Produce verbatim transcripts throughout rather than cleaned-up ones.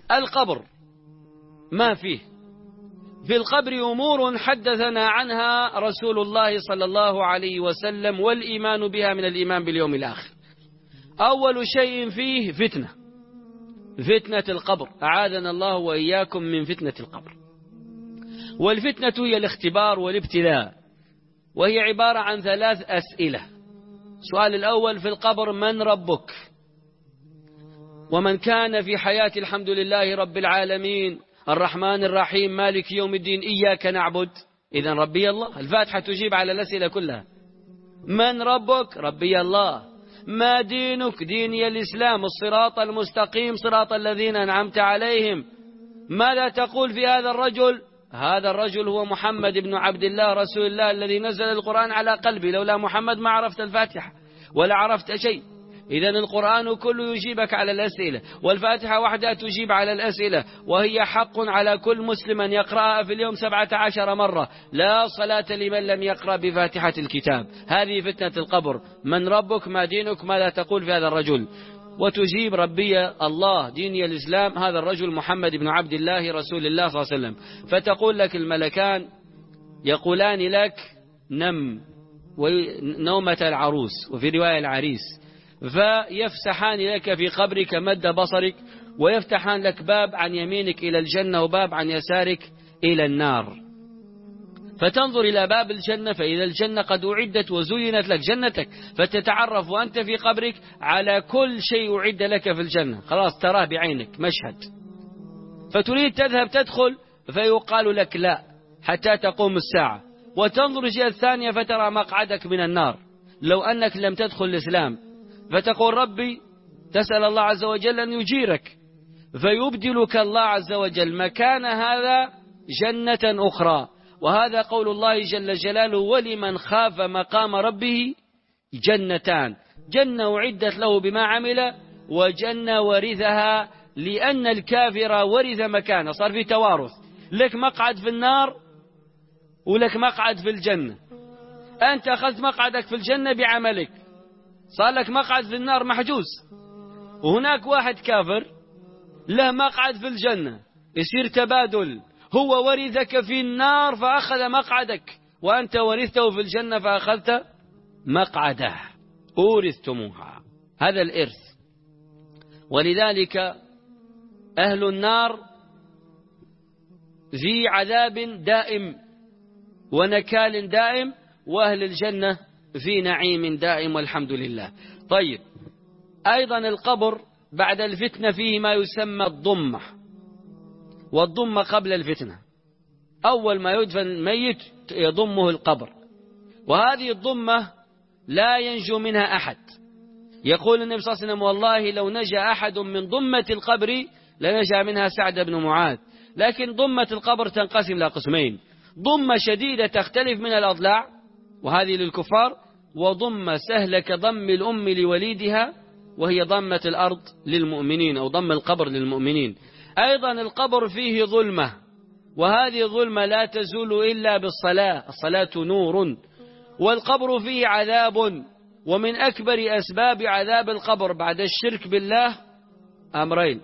القبر ما فيه؟ في القبر أمور حدثنا عنها رسول الله صلى الله عليه وسلم، والإيمان بها من الإيمان باليوم الآخر. أول شيء فيه فتنة، فتنة القبر، أعاذنا الله وإياكم من فتنة القبر. والفتنة هي الاختبار والابتلاء، وهي عبارة عن ثلاث أسئلة. السؤال الأول في القبر: من ربك؟ ومن كان في حياة الحمد لله رب العالمين الرحمن الرحيم مالك يوم الدين إياك نعبد، إذن ربي الله. الفاتحة تجيب على الأسئلة كلها. من ربك؟ ربي الله. ما دينك؟ ديني الإسلام، الصراط المستقيم صراط الذين أنعمت عليهم. ماذا تقول في هذا الرجل؟ هذا الرجل هو محمد بن عبد الله رسول الله الذي نزل القرآن على قلبي، لولا محمد ما عرفت الفاتحة ولا عرفت شيء. إذن القرآن كله يجيبك على الأسئلة، والفاتحة وحدها تجيب على الأسئلة، وهي حق على كل مسلم أن يقرأها في اليوم سبعة عشر مرة. لا صلاة لمن لم يقرأ بفاتحة الكتاب. هذه فتنة القبر: من ربك؟ ما دينك؟ ماذا تقول في هذا الرجل؟ وتجيب ربي الله، ديني الإسلام، هذا الرجل محمد بن عبد الله رسول الله صلى الله عليه وسلم. فتقول لك الملكان يقولان لك: نم، ونومة العروس، وفي رواية العريس، فيفسحان لك في قبرك مد بصرك، ويفتحان لك باب عن يمينك إلى الجنة وباب عن يسارك إلى النار. فتنظر إلى باب الجنة فإذا الجنة قد أعدت وزينت لك جنتك، فتتعرف وأنت في قبرك على كل شيء أعد لك في الجنة، خلاص تراه بعينك مشهد. فتريد تذهب تدخل فيقال لك لا حتى تقوم الساعة، وتنظر الجهة الثانية فترى مقعدك من النار لو أنك لم تدخل الإسلام، فتقول ربي، تسأل الله عز وجل أن يجيرك، فيبدلك الله عز وجل مكان هذا جنة أخرى. وهذا قول الله جل جلاله: ولمن خاف مقام ربه جنتان، جنة أعدت له بما عمل، وجنة ورثها لأن الكافر ورث مكانه، صار في توارث، لك مقعد في النار ولك مقعد في الجنة. أنت أخذت مقعدك في الجنة بعملك، صار لك مقعد في النار محجوز. وهناك واحد كافر له مقعد في الجنة، يصير تبادل، هو ورثك في النار فأخذ مقعدك، وأنت ورثته في الجنة فأخذت مقعده، أورثتموها. هذا الإرث. ولذلك أهل النار في عذاب دائم ونكال دائم، وأهل الجنة في نعيم دائم والحمد لله. طيب، أيضا القبر بعد الفتنة فيه ما يسمى الضمة، والضمة قبل الفتنة. أول ما يدفن الميت يضمه القبر، وهذه الضمة لا ينجو منها أحد. يقول النبي صلى الله عليه وسلم: والله لو نجا أحد من ضمة القبر لنجا منها سعد بن معاذ. لكن ضمة القبر تنقسم إلى قسمين: ضمة شديدة تختلف من الأضلاع وهذه للكفار، وضمة سهلة كضم الأم لوليدها وهي ضمة الأرض للمؤمنين أو ضم القبر للمؤمنين. أيضا القبر فيه ظلمة، وهذه الظلمة لا تزول إلا بالصلاة، الصلاة نور. والقبر فيه عذاب، ومن أكبر أسباب عذاب القبر بعد الشرك بالله أمرين: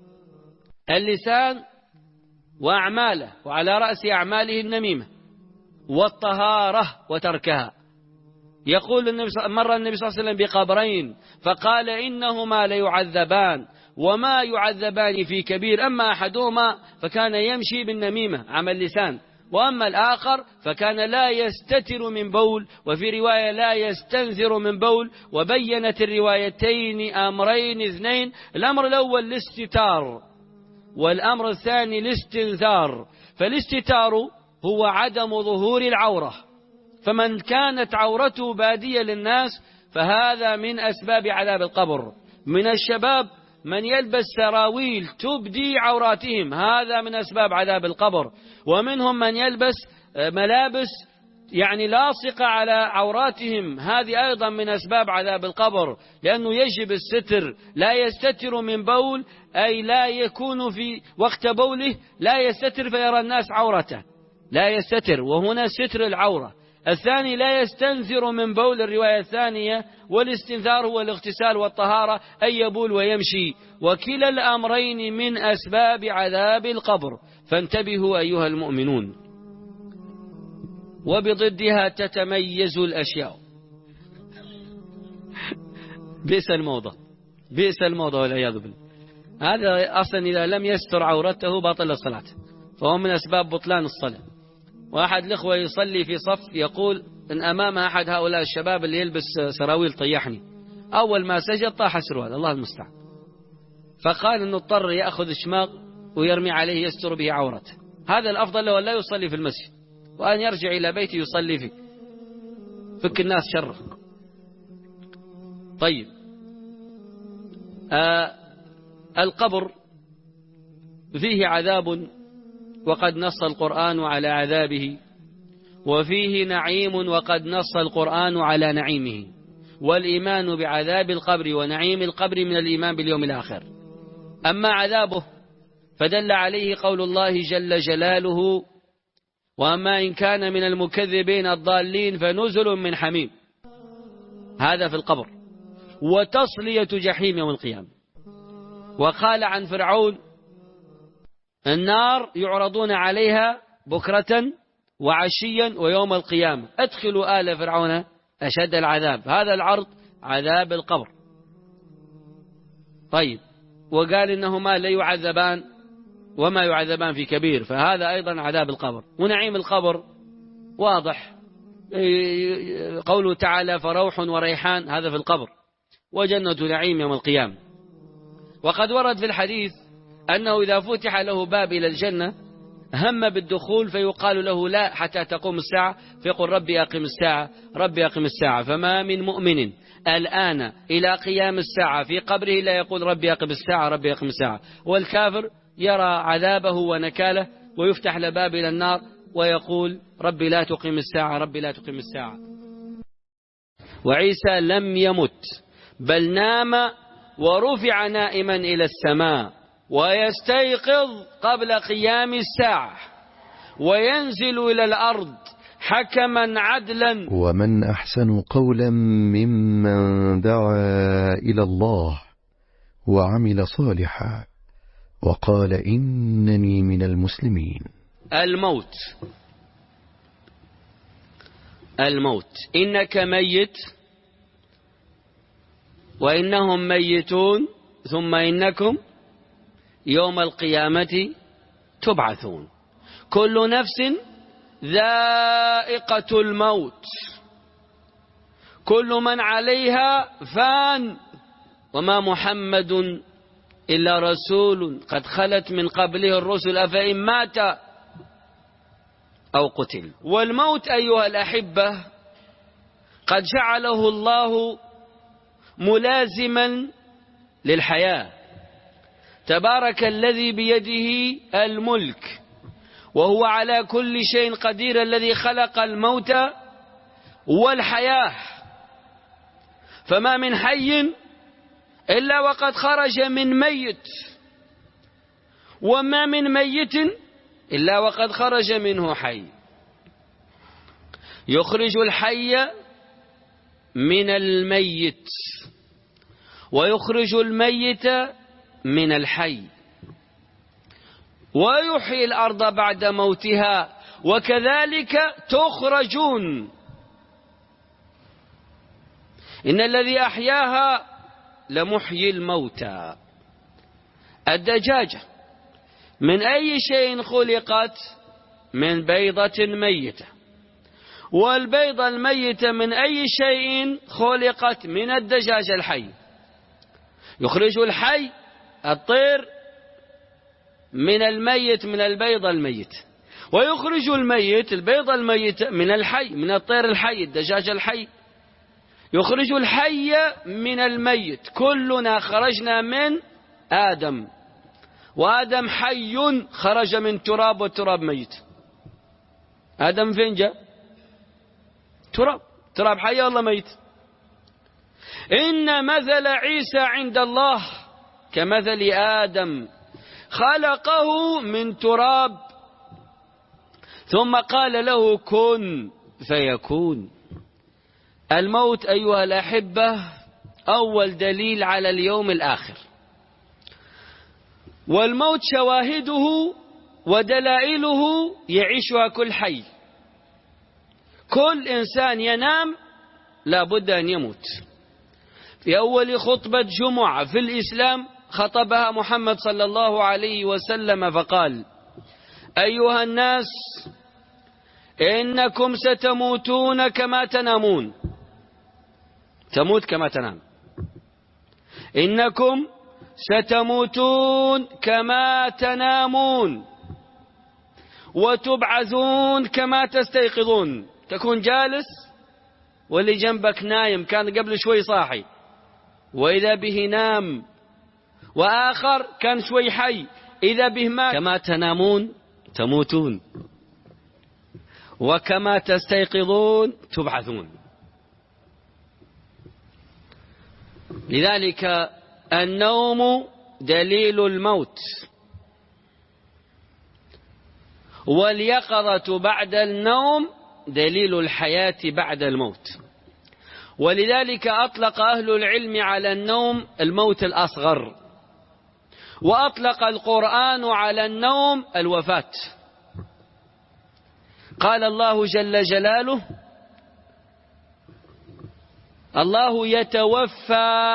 اللسان وأعماله، وعلى رأس أعماله النميمة، والطهارة وتركها. يقول النبي مر النبي صلى الله عليه وسلم بقبرين فقال: إنهما ليعذبان وما يعذبان في كبير، أما أحدهما فكان يمشي بالنميمة عمل لسان، وأما الآخر فكان لا يستتر من بول، وفي رواية لا يستنذر من بول. وبينت الروايتين أمرين اثنين: الأمر الأول الاستتار، والأمر الثاني الاستنذار. فالاستتار هو عدم ظهور العورة، فمن كانت عورته بادية للناس فهذا من أسباب عذاب القبر. من الشباب من يلبس سراويل تبدي عوراتهم، هذا من أسباب عذاب القبر. ومنهم من يلبس ملابس يعني لاصقة على عوراتهم، هذه أيضا من أسباب عذاب القبر، لأنه يجب الستر. لا يستتر من بول، أي لا يكون في وقت بوله لا يستتر فيرى الناس عورته، لا يستتر، وهنا ستر العورة. الثاني لا يستنثر من بول، الرواية الثانية، والاستنثار هو الاغتسال والطهارة أي يبول ويمشي، وكلا الأمرين من أسباب عذاب القبر، فانتبهوا أيها المؤمنون. وبضدها تتميز الأشياء. بئس الموضة، بئس الموضة والعياذ بالله. هذا أصلا إذا لم يستر عورته باطل الصلاة، فهو من أسباب بطلان الصلاة. واحد الأخوة يصلي في صف يقول إن أمام أحد هؤلاء الشباب اللي يلبس سراويل طيحني، أول ما سجد طاح السروال، الله المستعان، فقال إنه اضطر يأخذ شماغ ويرمي عليه يستر به عورته. هذا الأفضل له أن لا يصلي في المسجد وأن يرجع إلى بيته يصلي فيه، فك الناس شره. طيب، آه القبر فيه عذاب وقد نص القرآن على عذابه، وفيه نعيم وقد نص القرآن على نعيمه، والإيمان بعذاب القبر ونعيم القبر من الإيمان باليوم الآخر. أما عذابه فدل عليه قول الله جل جلاله: وأما إن كان من المكذبين الضالين فنزل من حميم. هذا في القبر، وتصلية جحيم يوم القيامة. وقال عن فرعون: النار يعرضون عليها بكرة وعشيا ويوم القيامة أدخلوا آل فرعون أشد العذاب. هذا العرض عذاب القبر. طيب، وقال إنهما لا يعذبان وما يعذبان في كبير، فهذا أيضا عذاب القبر. ونعيم القبر واضح، قوله تعالى: فروح وريحان، هذا في القبر، وجنة نعيم يوم القيامة. وقد ورد في الحديث أنه إذا فتح له باب إلى الجنة هم بالدخول فيقال له لا حتى تقوم الساعة، فيقول: ربي أقم الساعة، ربي أقم الساعة. فما من مؤمن الآن إلى قيام الساعة في قبره لا يقول: ربي أقم الساعة، ربي أقم الساعة. والكافر يرى عذابه ونكاله ويفتح له باب إلى النار ويقول: ربي لا تقيم الساعة، ربي لا تقيم الساعة. وعيسى لم يمت بل نام ورفع نائما إلى السماء، ويستيقظ قبل قيام الساعة، وينزل إلى الأرض حكما عدلا. ومن أحسن قولا ممن دعا إلى الله وعمل صالحا وقال إنني من المسلمين. الموت، الموت، إنك ميت وإنهم ميتون ثم إنكم يوم القيامة تبعثون. كل نفس ذائقة الموت، كل من عليها فان، وما محمد إلا رسول قد خلت من قبله الرسل أفإن مات أو قتل. والموت أيها الأحبة قد جعله الله ملازما للحياة. تبارك الذي بيده الملك وهو على كل شيء قدير، الذي خلق الموت والحياة، فما من حي إلا وقد خرج من ميت، وما من ميت إلا وقد خرج منه حي. يخرج الحي من الميت ويخرج الميت من الحي، ويحيي الأرض بعد موتها، وكذلك تخرجون. إن الذي أحياها لمحيي الموتى. الدجاجة من أي شيء خلقت؟ من بيضة ميتة. والبيضة الميتة من أي شيء خلقت؟ من الدجاج الحي. يخرج الحي الطير من الميت، من البيضة الميت، ويخرج الميت البيضة الميتة من الحي، من الطير الحي، الدجاج الحي. يخرج الحي من الميت. كلنا خرجنا من آدم، وآدم حي خرج من تراب، والتراب ميت. آدم فين جاء؟ تراب، تراب حي الله ميت. إن مثل عيسى عند الله كمثل آدم، خلقه من تراب ثم قال له كن فيكون. الموت أيها الأحبة أول دليل على اليوم الآخر، والموت شواهده ودلائله يعيشها كل حي. كل إنسان ينام لا بد أن يموت. في أول خطبة جمعة في الإسلام خطبها محمد صلى الله عليه وسلم فقال: أيها الناس، إنكم ستموتون كما تنامون. تموت كما تنام. إنكم ستموتون كما تنامون وتبعثون كما تستيقظون. تكون جالس واللي جنبك نايم، كان قبل شوي صاحي وإذا به نام، وآخر كان شوي حي إذا به مات. كما تنامون تموتون، وكما تستيقظون تبعثون. لذلك النوم دليل الموت، واليقظة بعد النوم دليل الحياة بعد الموت. ولذلك أطلق أهل العلم على النوم الموت الأصغر، وأطلق القرآن على النوم الوفاة. قال الله جل جلاله: الله يتوفى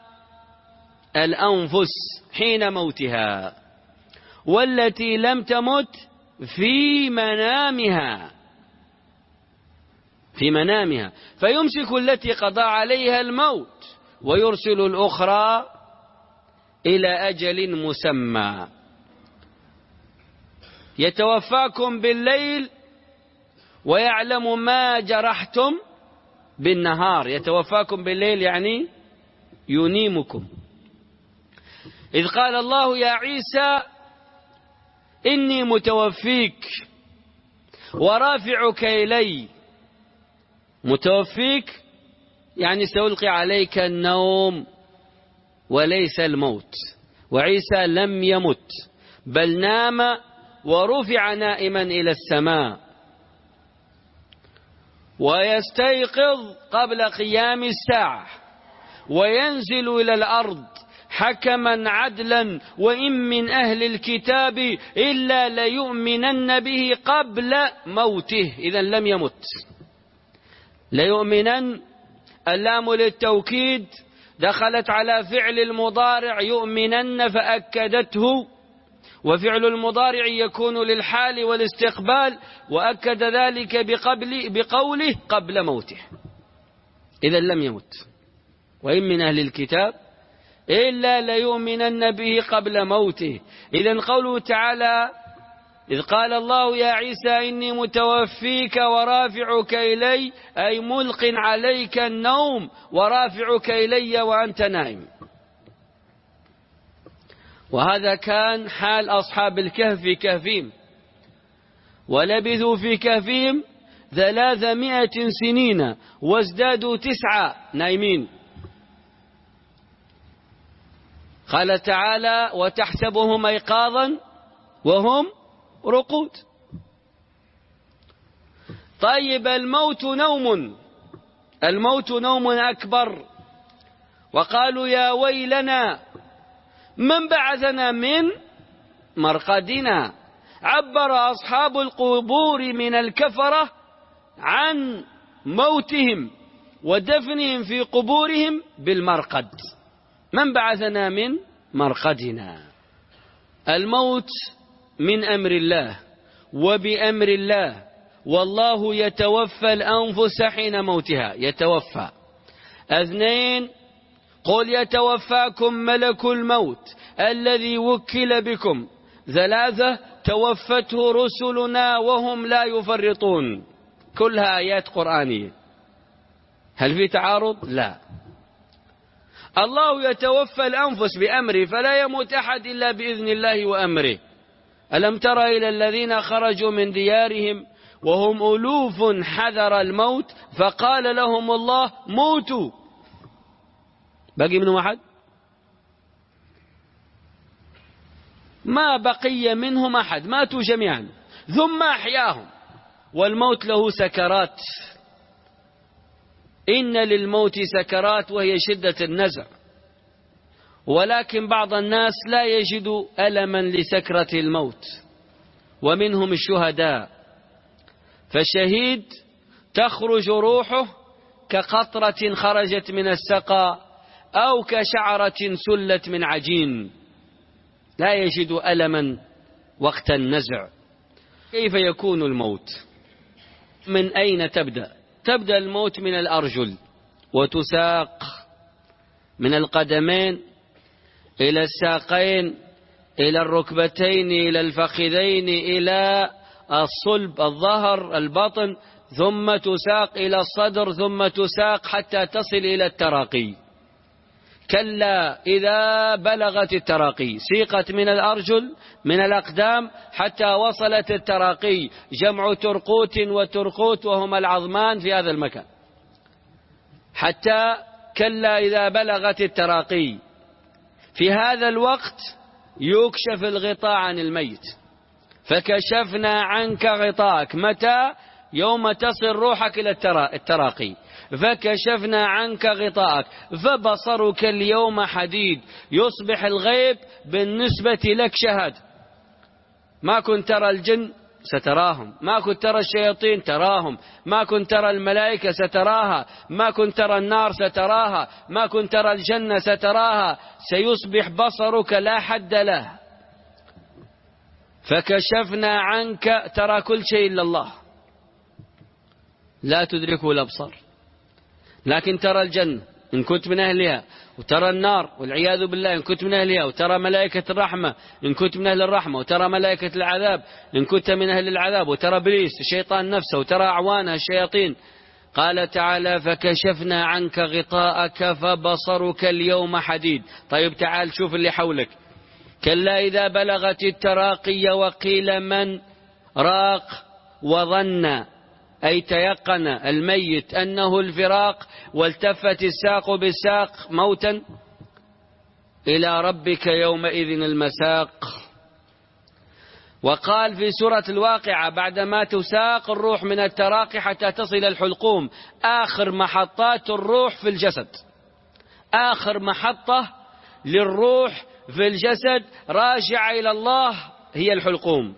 الأنفس حين موتها والتي لم تمت في منامها في منامها فيمسك التي قضى عليها الموت ويرسل الأخرى إلى أجل مسمى. يتوفاكم بالليل ويعلم ما جرحتم بالنهار. يتوفاكم بالليل يعني ينيمكم. إذ قال الله: يا عيسى إني متوفيك ورافعك إلي. متوفيك يعني سألقي عليك النوم وليس الموت. وعيسى لم يمت بل نام ورفع نائما إلى السماء، ويستيقظ قبل قيام الساعة وينزل إلى الأرض حكما عدلا، وإن من أهل الكتاب إلا ليؤمنن به قبل موته. إذا لم يمت. ليؤمنن اللام للتوكيد دخلت على فعل المضارع يؤمنن فأكدته، وفعل المضارع يكون للحال والاستقبال، وأكد ذلك بقبل بقوله قبل موته. إذا لم يمت. وإن من أهل الكتاب إلا ليؤمنن به قبل موته. إذا قوله تعالى: إذ قال الله يا عيسى إني متوفيك ورافعك إلي، أي ملق عليك النوم ورافعك إلي وأنت نائم. وهذا كان حال أصحاب الكهف في كهفهم، ولبثوا في كهفهم ثلاثمائة سنين وازدادوا تسعة نايمين. قال تعالى: وتحسبهم أيقاظا وهم رقود. طيب الموت نوم، الموت نوم أكبر. وقالوا: يا ويلنا من بعثنا من مرقدنا. عبر أصحاب القبور من الكفرة عن موتهم ودفنهم في قبورهم بالمرقد. من بعثنا من مرقدنا. الموت من أمر الله وبأمر الله، والله يتوفى الأنفس حين موتها. يتوفى. اثنين: قل يتوفاكم ملك الموت الذي وكل بكم. ثلاثة: توفته رسلنا وهم لا يفرطون. كلها آيات قرآنية. هل في تعارض؟ لا. الله يتوفى الأنفس بأمره، فلا يموت أحد إلا بإذن الله وأمره. ألم تر إلى الذين خرجوا من ديارهم وهم ألوف حذر الموت فقال لهم الله موتوا. بقي منهم أحد؟ ما بقي منهم أحد، ماتوا جميعا. ثم أحياهم والموت له سكرات، إن للموت سكرات وهي شدة النزع، ولكن بعض الناس لا يجد ألما لسكرة الموت، ومنهم الشهداء. فالشهيد تخرج روحه كقطرة خرجت من السقا أو كشعرة سلت من عجين، لا يجد ألما وقت النزع. كيف يكون الموت؟ من أين تبدأ؟ تبدأ الموت من الأرجل، وتساق من القدمين إلى الساقين إلى الركبتين إلى الفخذين إلى الصلب الظهر البطن، ثم تساق إلى الصدر، ثم تساق حتى تصل إلى التراقي. كلا إذا بلغت التراقي، سيقت من الأرجل من الأقدام حتى وصلت التراقي، جمع ترقوت وترقوت وهما العظمان في هذا المكان. حتى كلا إذا بلغت التراقي، في هذا الوقت يكشف الغطاء عن الميت. فكشفنا عنك غطاءك، متى؟ يوم تصل روحك إلى التراقي. فكشفنا عنك غطاءك فبصرك اليوم حديد، يصبح الغيب بالنسبة لك شهد. ما كنت ترى الجن ستراهم، ما كنت ترى الشياطين تراهم، ما كنت ترى الملائكة ستراها، ما كنت ترى النار ستراها، ما كنت ترى الجنة ستراها. سيصبح بصرك لا حد له. فكشفنا عنك، ترى كل شيء إلا الله، لا تدركه الأبصار، لكن ترى الجنة إن كنت من أهلها، وترى النار والعياذ بالله إن كنت من أهلها، وترى ملائكة الرحمة إن كنت من أهل الرحمة، وترى ملائكة العذاب إن كنت من أهل العذاب، وترى إبليس الشيطان نفسه، وترى أعوانه الشياطين. قال تعالى فكشفنا عنك غطاءك فبصرك اليوم حديد. طيب تعال شوف اللي حولك. كلا إذا بلغت التراقي وقيل من راق وظن، أي تيقن الميت أنه الفراق، والتفت الساق بالساق موتا، إلى ربك يومئذ المساق. وقال في سورة الواقعة بعدما تساق الروح من التراقي حتى تصل الحلقوم، آخر محطات الروح في الجسد، آخر محطة للروح في الجسد راجع إلى الله هي الحلقوم.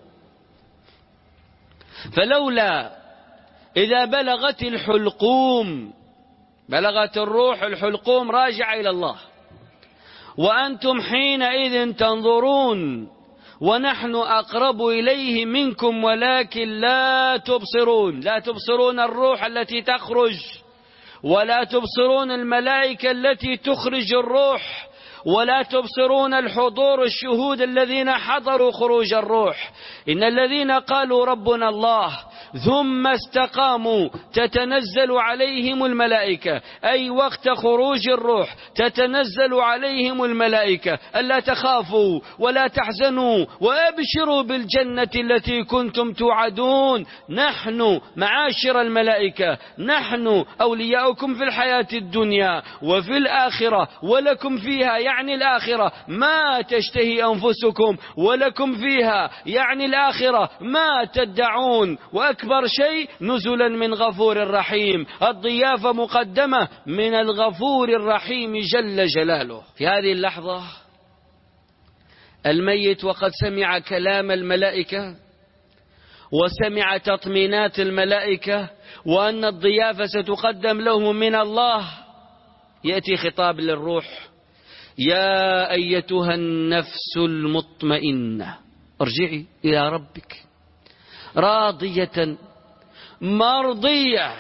فلولا إذا بلغت الحلقوم، بلغت الروح الحلقوم راجع إلى الله، وأنتم حينئذ تنظرون ونحن أقرب إليه منكم ولكن لا تبصرون. لا تبصرون الروح التي تخرج، ولا تبصرون الملائكة التي تخرج الروح، ولا تبصرون الحضور الشهود الذين حضروا خروج الروح. إن الذين قالوا ربنا الله ثم استقاموا تتنزل عليهم الملائكة، أي وقت خروج الروح تتنزل عليهم الملائكة ألا تخافوا ولا تحزنوا وأبشروا بالجنة التي كنتم توعدون. نحن معاشر الملائكة نحن أولياؤكم في الحياة الدنيا وفي الآخرة، ولكم فيها يعني الآخرة ما تشتهي أنفسكم، ولكم فيها يعني الآخرة ما تدعون، وأكبر شيء نزلا من غفور رحيم. الضيافة مقدمة من الغفور الرحيم جل جلاله. في هذه اللحظة الميت وقد سمع كلام الملائكة وسمع تطمينات الملائكة وأن الضيافة ستقدم له من الله، يأتي خطاب للروح: يا أيتها النفس المطمئنة ارجعي إلى ربك راضية مرضية.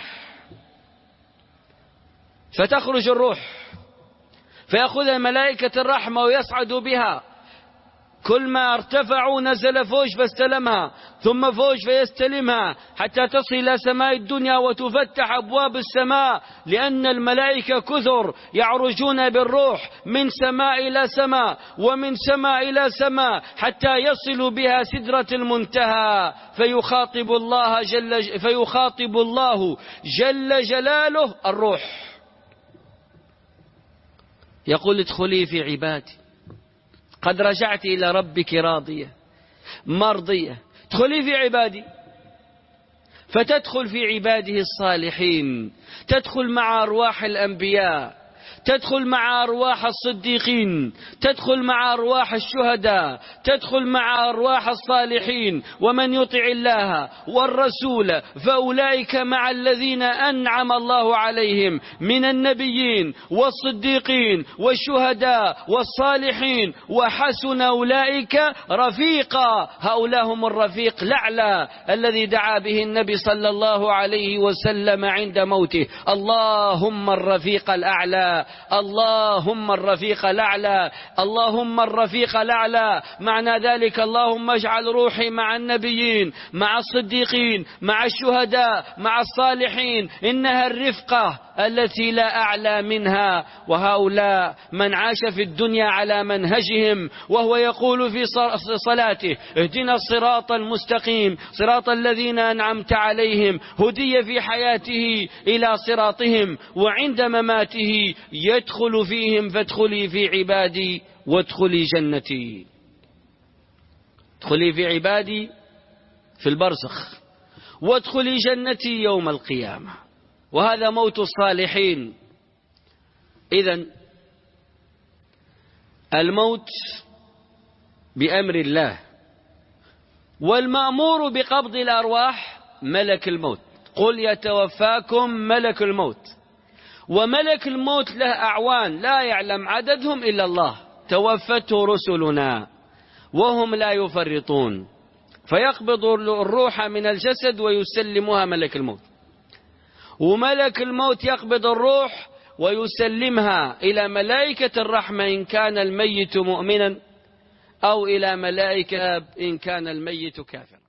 فتخرج الروح فيأخذها ملائكة الرحمة ويصعد بها، كل ما ارتفعوا نزل فوج فاستلمها، ثم فوج فيستلمها حتى تصل إلى سماء الدنيا وتفتح أبواب السماء، لأن الملائكة كثر يعرجون بالروح من سماء إلى سماء ومن سماء إلى سماء حتى يصل بها سدرة المنتهى. فيخاطب الله جل فيخاطب الله جل جلاله الروح، يقول: ادخلي في عبادي، قد رجعت إلى ربك راضية مرضية، ادخلي في عبادي. فتدخل في عباده الصالحين، تدخل مع أرواح الأنبياء، تدخل مع أرواح الصديقين، تدخل مع أرواح الشهداء، تدخل مع أرواح الصالحين. ومن يطع الله والرسول فأولئك مع الذين أنعم الله عليهم من النبيين والصديقين والشهداء والصالحين وحسن أولئك رفيقا. هؤلاء هم الرفيق الأعلى الذي دعا به النبي صلى الله عليه وسلم عند موته. اللهم الرفيق الأعلى، اللهم الرفيق الأعلى، اللهم الرفيق الأعلى. معنى ذلك اللهم اجعل روحي مع النبيين، مع الصديقين، مع الشهداء، مع الصالحين، إنها الرفقة التي لا أعلى منها. وهؤلاء من عاش في الدنيا على منهجهم وهو يقول في صلاته اهدنا الصراط المستقيم صراط الذين أنعمت عليهم، هدي في حياته إلى صراطهم، وعند مماته يدخل فيهم فادخلي في عبادي وادخلي جنتي. ادخلي في عبادي في البرزخ وادخلي جنتي يوم القيامة. وهذا موت الصالحين. إذن الموت بأمر الله، والمأمور بقبض الأرواح ملك الموت. قل يتوفاكم ملك الموت. وملك الموت له أعوان لا يعلم عددهم إلا الله. توفته رسلنا وهم لا يفرطون، فيقبض الروح من الجسد ويسلمها ملك الموت. وملك الموت يقبض الروح ويسلمها إلى ملائكة الرحمة إن كان الميت مؤمنا، أو إلى ملائكة إن كان الميت كافرا.